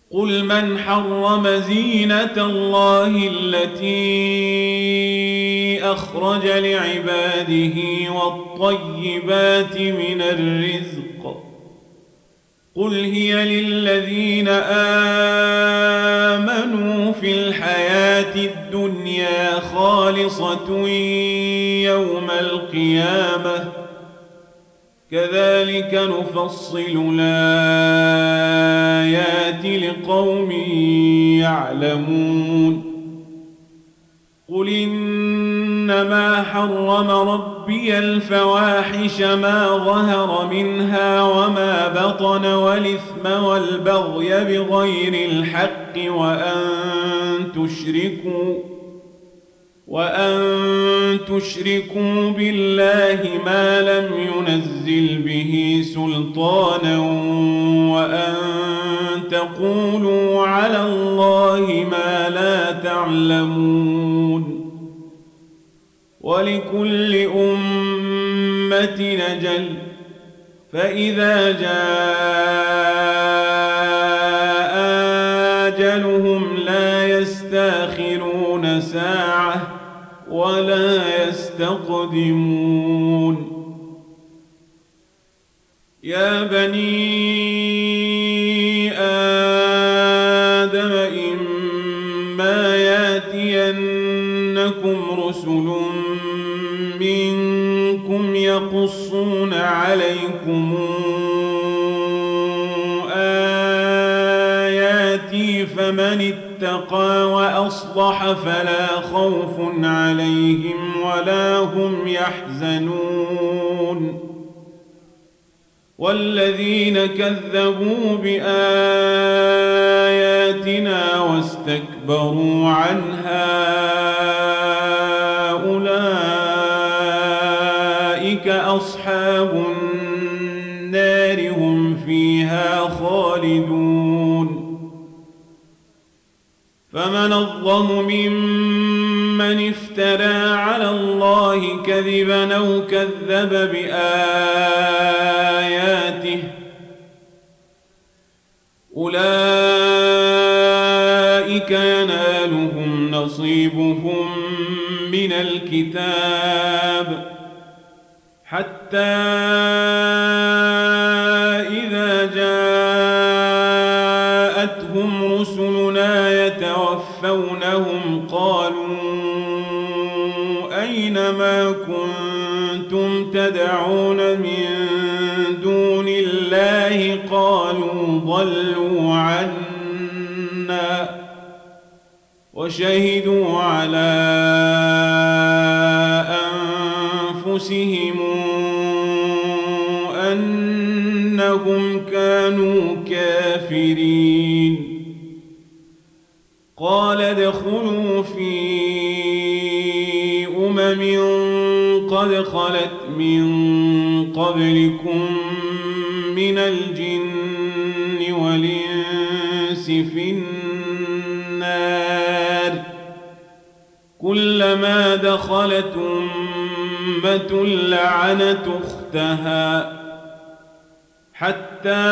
قل من حرم زينة الله التي أخرج لعباده والطيبات من الرزق قل هي للذين آمنوا في الحياة الدنيا خالصة يوم القيامة كذلك نفصل الآيات لقوم يعلمون قل إنما حرم ربي الفواحش ما ظهر منها وما بطن والإثم والبغي بغير الحق وأن تشركوا بالله ما لم ينزل به سلطانا وأن تقولوا على الله ما لا تعلمون ولكل أمة أجل فإذا جاء أجلهم لا يستأخرون ساعة ولا يستقدمون يا بني آدم إما ياتينكم رسل منكم يقصون عليكم آياتي فمن اتقى وأصلح فلا خوف عليهم ولا هم يحزنون والذين كذبوا بآياتنا واستكبروا عنها أولئك أصحاب النار هم فيها خالدون فمن أظلم ممن افترى على الله كذبا أو كذب بآياته أولئك ينالهم نصيبهم من الكتاب حتى إذا جاءتهم رسلنا يتوفونهم قالوا أين ما كنتم تدعون من دون الله قالوا ضلوا عنا وشهدوا على أنفسهم أنهم كانوا كافرين قال ادخلوا في قد خلت من قبلكم من الجن والإنس في النار كلما دخلت أمة لعنت أختها حتى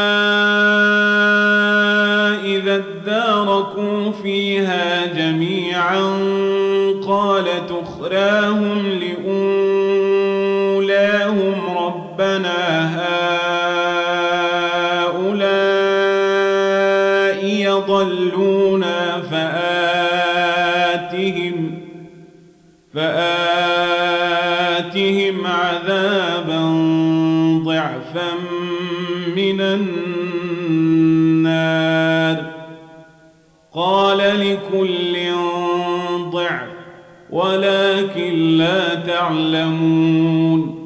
إذا اداركوا فيها جميعا قالت أخراهم لأولاهم ربنا هؤلاء يضلونا فآتهم عذابا ضعفا من النار قال لكل ضعف ولكن لا تعلمون